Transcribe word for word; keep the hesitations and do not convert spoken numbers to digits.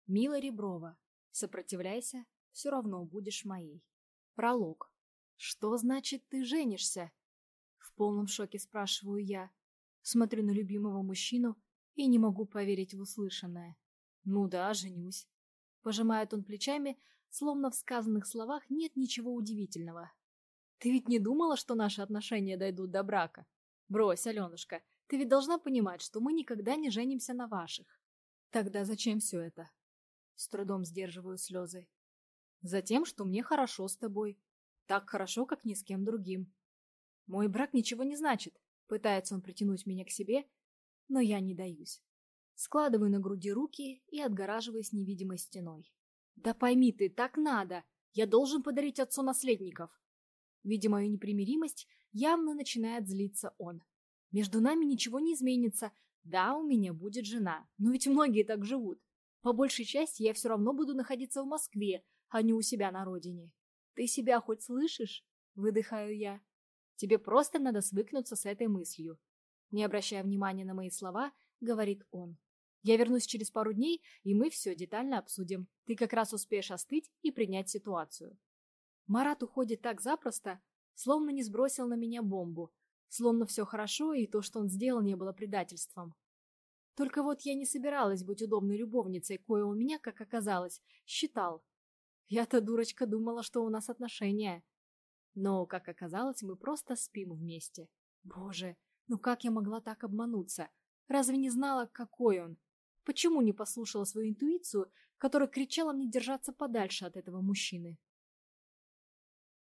Мила Реброва. Сопротивляйся, все равно будешь моей. Пролог. Что значит ты женишься? В полном шоке спрашиваю я. Смотрю на любимого мужчину и не могу поверить в услышанное. Ну да, женюсь. Пожимает он плечами, словно в сказанных словах нет ничего удивительного. Ты ведь не думала, что наши отношения дойдут до брака? Брось, Аленушка, ты ведь должна понимать, что мы никогда не женимся на ваших. Тогда зачем все это? С трудом сдерживаю слезы. Затем, что мне хорошо с тобой. Так хорошо, как ни с кем другим. Мой брак ничего не значит. Пытается он притянуть меня к себе, но я не даюсь. Складываю на груди руки и отгораживаюсь невидимой стеной. Да пойми ты, так надо. Я должен подарить отцу наследников. Видя мою непримиримость, явно начинает злиться он. Между нами ничего не изменится. Да, у меня будет жена, но ведь многие так живут. По большей части я все равно буду находиться в Москве, а не у себя на родине. Ты себя хоть слышишь? Выдыхаю я. Тебе просто надо свыкнуться с этой мыслью. Не обращая внимания на мои слова, говорит он. Я вернусь через пару дней, и мы все детально обсудим. Ты как раз успеешь остыть и принять ситуацию. Марат уходит так запросто, словно не сбросил на меня бомбу, словно все хорошо, и то, что он сделал, не было предательством. Только вот я не собиралась быть удобной любовницей, кое у меня, как оказалось, считал. Я-то, дурочка, думала, что у нас отношения. Но, как оказалось, мы просто спим вместе. Боже, ну как я могла так обмануться? Разве не знала, какой он? Почему не послушала свою интуицию, которая кричала мне держаться подальше от этого мужчины?